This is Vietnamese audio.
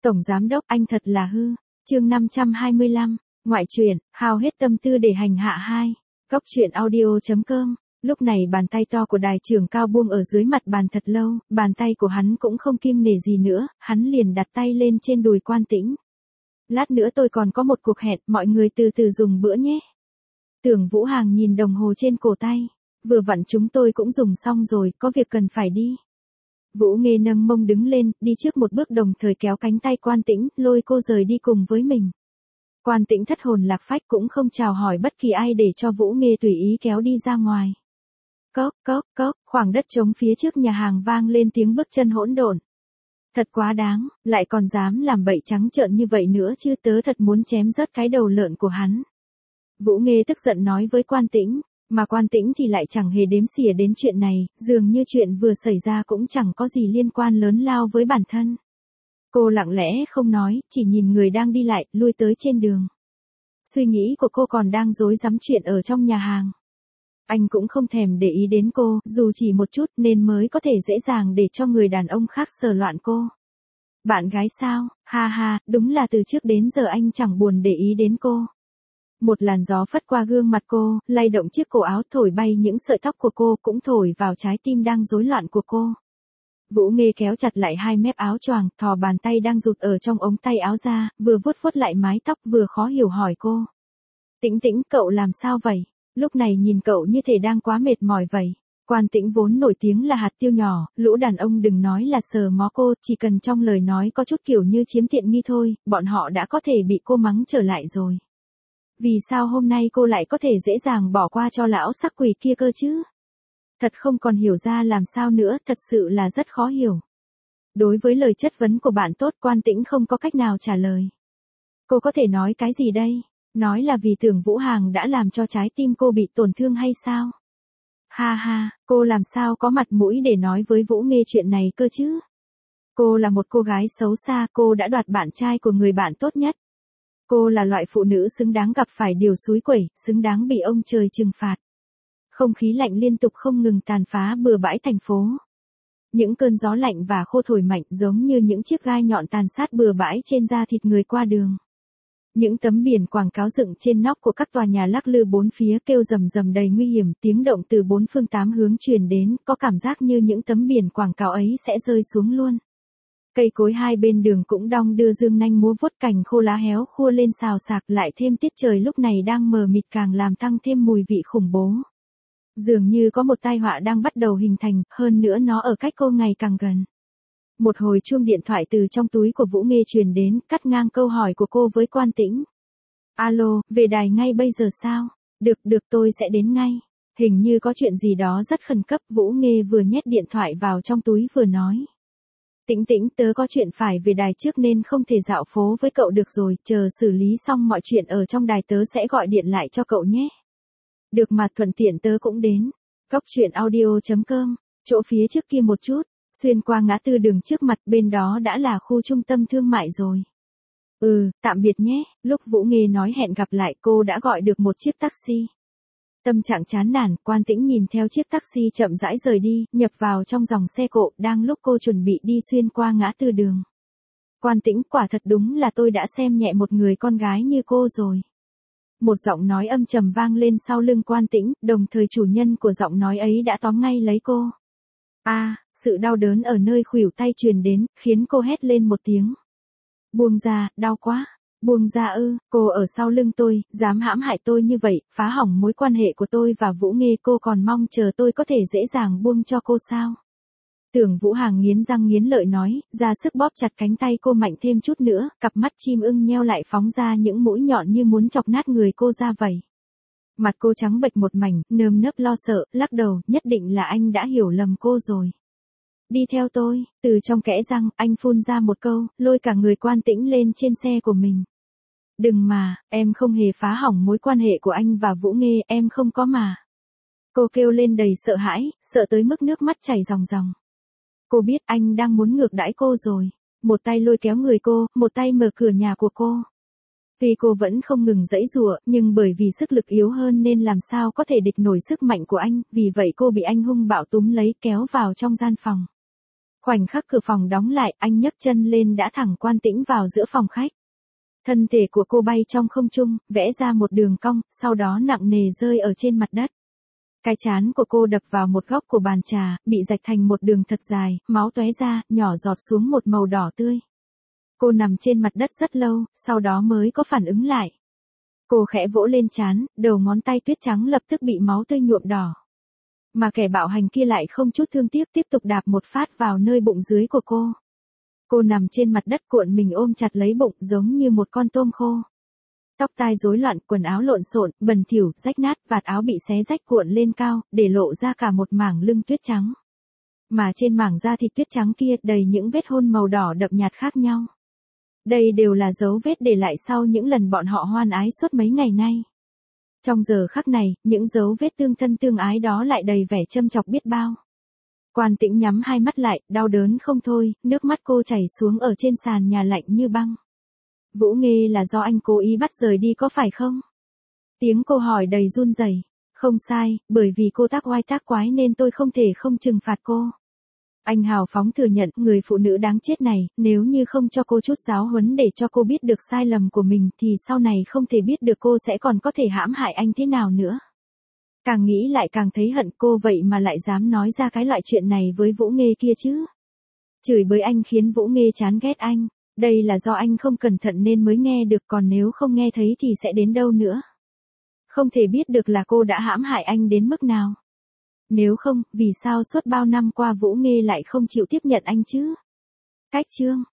Tổng giám đốc anh thật là hư. Chương 525, ngoại truyện, hao hết tâm tư để hành hạ hai. Cóc truyện audio.com. Lúc này bàn tay to của đài trưởng cao buông ở dưới mặt bàn thật lâu, bàn tay của hắn cũng không kiêng nể gì nữa, hắn liền đặt tay lên trên đùi Quan Tĩnh. Lát nữa tôi còn có một cuộc hẹn, mọi người từ từ dùng bữa nhé. Tưởng Vũ Hàng nhìn đồng hồ trên cổ tay. Vừa vặn chúng tôi cũng dùng xong rồi, có việc cần phải đi. Vũ Nghê nâng mông đứng lên, đi trước một bước đồng thời kéo cánh tay Quan Tĩnh, lôi cô rời đi cùng với mình. Quan Tĩnh thất hồn lạc phách cũng không chào hỏi bất kỳ ai để cho Vũ Nghê tùy ý kéo đi ra ngoài. Cốc, cốc, cốc, khoảng đất trống phía trước nhà hàng vang lên tiếng bước chân hỗn độn. Thật quá đáng, lại còn dám làm bậy trắng trợn như vậy nữa chứ, tớ thật muốn chém rớt cái đầu lợn của hắn. Vũ Nghê tức giận nói với Quan Tĩnh, mà Quan Tĩnh thì lại chẳng hề đếm xỉa đến chuyện này, dường như chuyện vừa xảy ra cũng chẳng có gì liên quan lớn lao với bản thân. Cô lặng lẽ không nói, chỉ nhìn người đang đi lại, lui tới trên đường. Suy nghĩ của cô còn đang rối rắm chuyện ở trong nhà hàng. Anh cũng không thèm để ý đến cô, dù chỉ một chút nên mới có thể dễ dàng để cho người đàn ông khác sờ loạn cô. Bạn gái sao, ha ha, đúng là từ trước đến giờ anh chẳng buồn để ý đến cô. Một làn gió phất qua gương mặt cô, lay động chiếc cổ áo, thổi bay những sợi tóc của cô, cũng thổi vào trái tim đang rối loạn của cô. Vũ Nghê kéo chặt lại hai mép áo choàng, thò bàn tay đang rụt ở trong ống tay áo ra, vừa vuốt vuốt lại mái tóc vừa khó hiểu hỏi cô. Tĩnh Tĩnh, cậu làm sao vậy? Lúc này nhìn cậu như thể đang quá mệt mỏi vậy. Quan Tĩnh vốn nổi tiếng là hạt tiêu nhỏ, lũ đàn ông đừng nói là sờ mó cô, chỉ cần trong lời nói có chút kiểu như chiếm tiện nghi thôi, bọn họ đã có thể bị cô mắng trở lại rồi. Vì sao hôm nay cô lại có thể dễ dàng bỏ qua cho lão sắc quỷ kia cơ chứ? Thật không còn hiểu ra làm sao nữa, thật sự là rất khó hiểu. Đối với lời chất vấn của bạn tốt, Quan Tĩnh không có cách nào trả lời. Cô có thể nói cái gì đây? Nói là vì Tưởng Vũ Hàng đã làm cho trái tim cô bị tổn thương hay sao? Ha ha, cô làm sao có mặt mũi để nói với Vũ Nghê chuyện này cơ chứ? Cô là một cô gái xấu xa, cô đã đoạt bạn trai của người bạn tốt nhất. Cô là loại phụ nữ xứng đáng gặp phải điều xúi quẩy, xứng đáng bị ông trời trừng phạt. Không khí lạnh liên tục không ngừng tàn phá bừa bãi thành phố. Những cơn gió lạnh và khô thổi mạnh giống như những chiếc gai nhọn tàn sát bừa bãi trên da thịt người qua đường. Những tấm biển quảng cáo dựng trên nóc của các tòa nhà lắc lư bốn phía kêu rầm rầm đầy nguy hiểm, tiếng động từ bốn phương tám hướng truyền đến, có cảm giác như những tấm biển quảng cáo ấy sẽ rơi xuống luôn. Cây cối hai bên đường cũng đong đưa dương nanh múa vuốt, cành khô lá héo khua lên xào xạc, lại thêm tiết trời lúc này đang mờ mịt càng làm tăng thêm mùi vị khủng bố. Dường như có một tai họa đang bắt đầu hình thành, hơn nữa nó ở cách cô ngày càng gần. Một hồi chuông điện thoại từ trong túi của Vũ Nghê truyền đến, cắt ngang câu hỏi của cô với Quan Tĩnh. Alo, về đài ngay bây giờ sao? Được tôi sẽ đến ngay. Hình như có chuyện gì đó rất khẩn cấp, Vũ Nghê vừa nhét điện thoại vào trong túi vừa nói. Tĩnh Tĩnh, tớ có chuyện phải về đài trước nên không thể dạo phố với cậu được rồi, chờ xử lý xong mọi chuyện ở trong đài tớ sẽ gọi điện lại cho cậu nhé. Được mà, thuận tiện tớ cũng đến. Cóc truyện audio.com, chỗ phía trước kia một chút, xuyên qua ngã tư đường trước mặt, bên đó đã là khu trung tâm thương mại rồi. Tạm biệt nhé. Lúc Vũ Nghê nói hẹn gặp lại, cô đã gọi được một chiếc taxi. Tâm trạng chán nản, Quan Tĩnh nhìn theo chiếc taxi chậm rãi rời đi, nhập vào trong dòng xe cộ, đang lúc cô chuẩn bị đi xuyên qua ngã tư đường. Quan Tĩnh, quả thật đúng là tôi đã xem nhẹ một người con gái như cô rồi. Một giọng nói âm trầm vang lên sau lưng Quan Tĩnh, đồng thời chủ nhân của giọng nói ấy đã tóm ngay lấy cô. Sự đau đớn ở nơi khuỷu tay truyền đến, khiến cô hét lên một tiếng. Buông ra, đau quá. Buông ra ư, cô ở sau lưng tôi, dám hãm hại tôi như vậy, phá hỏng mối quan hệ của tôi và Vũ Nghê, cô còn mong chờ tôi có thể dễ dàng buông cho cô sao? Tưởng Vũ Hàng nghiến răng nghiến lợi nói, ra sức bóp chặt cánh tay cô mạnh thêm chút nữa, cặp mắt chim ưng nheo lại phóng ra những mũi nhọn như muốn chọc nát người cô ra vậy. Mặt cô trắng bệch một mảnh, nơm nớp lo sợ, lắc đầu, nhất định là anh đã hiểu lầm cô rồi. Đi theo tôi, từ trong kẽ răng, anh phun ra một câu, lôi cả người Quan Tĩnh lên trên xe của mình. Đừng mà, em không hề phá hỏng mối quan hệ của anh và Vũ Nghê, em không có mà. Cô kêu lên đầy sợ hãi, sợ tới mức nước mắt chảy ròng ròng. Cô biết anh đang muốn ngược đãi cô rồi. Một tay lôi kéo người cô, một tay mở cửa nhà của cô. Tuy cô vẫn không ngừng giãy giụa, nhưng bởi vì sức lực yếu hơn nên làm sao có thể địch nổi sức mạnh của anh, vì vậy cô bị anh hung bạo túm lấy kéo vào trong gian phòng. Khoảnh khắc cửa phòng đóng lại, anh nhấc chân lên đã thẳng Quan Tĩnh vào giữa phòng khách. Thân thể của cô bay trong không trung, vẽ ra một đường cong, sau đó nặng nề rơi ở trên mặt đất. Cái trán của cô đập vào một góc của bàn trà, bị rạch thành một đường thật dài, máu tóe ra, nhỏ giọt xuống một màu đỏ tươi. Cô nằm trên mặt đất rất lâu, sau đó mới có phản ứng lại. Cô khẽ vỗ lên trán, đầu ngón tay tuyết trắng lập tức bị máu tươi nhuộm đỏ. Mà kẻ bạo hành kia lại không chút thương tiếc tiếp tục đạp một phát vào nơi bụng dưới của cô. Cô nằm trên mặt đất cuộn mình ôm chặt lấy bụng giống như một con tôm khô. Tóc tai rối loạn, quần áo lộn xộn, bẩn thỉu, rách nát, vạt áo bị xé rách cuộn lên cao, để lộ ra cả một mảng lưng tuyết trắng. Mà trên mảng da thịt tuyết trắng kia đầy những vết hôn màu đỏ đậm nhạt khác nhau. Đây đều là dấu vết để lại sau những lần bọn họ hoan ái suốt mấy ngày nay. Trong giờ khắc này, những dấu vết tương thân tương ái đó lại đầy vẻ châm chọc biết bao. Quan Tĩnh nhắm hai mắt lại, đau đớn không thôi, nước mắt cô chảy xuống ở trên sàn nhà lạnh như băng. Vũ Nghê là do anh cố ý bắt rời đi có phải không? Tiếng cô hỏi đầy run rẩy. Không sai, bởi vì cô tác oai tác quái nên tôi không thể không trừng phạt cô. Anh hào phóng thừa nhận, người phụ nữ đáng chết này, nếu như không cho cô chút giáo huấn để cho cô biết được sai lầm của mình thì sau này không thể biết được cô sẽ còn có thể hãm hại anh thế nào nữa. Càng nghĩ lại càng thấy hận cô vậy mà lại dám nói ra cái loại chuyện này với Vũ Nghê kia chứ. Chửi bới anh khiến Vũ Nghê chán ghét anh. Đây là do anh không cẩn thận nên mới nghe được, còn nếu không nghe thấy thì sẽ đến đâu nữa. Không thể biết được là cô đã hãm hại anh đến mức nào. Nếu không, vì sao suốt bao năm qua Vũ Nghê lại không chịu tiếp nhận anh chứ? Cách chương